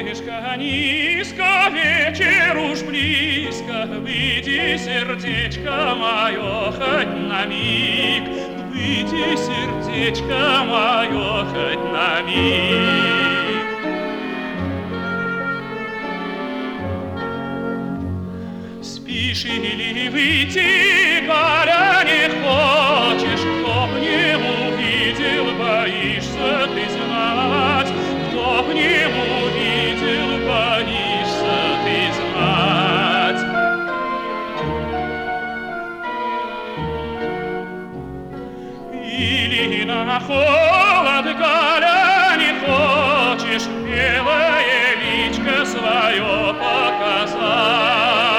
Солнышко низко, вечер уж близко, выйди, сердечко мое, хоть на миг, выйди, сердечко мое, хоть на миг. Спишь или выйти, Галя, не хочешь, кто б не увидел, боишься ты знать, кто б не увидел, боишься ты знать. Или на холод, Галя, не хочешь, белое личко свое показать.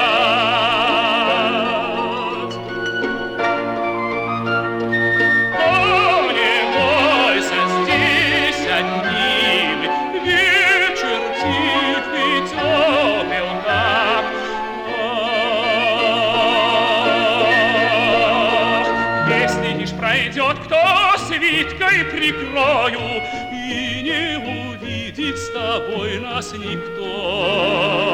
Пройдет кто свиткой прикрою, и не увидит с тобой нас никто.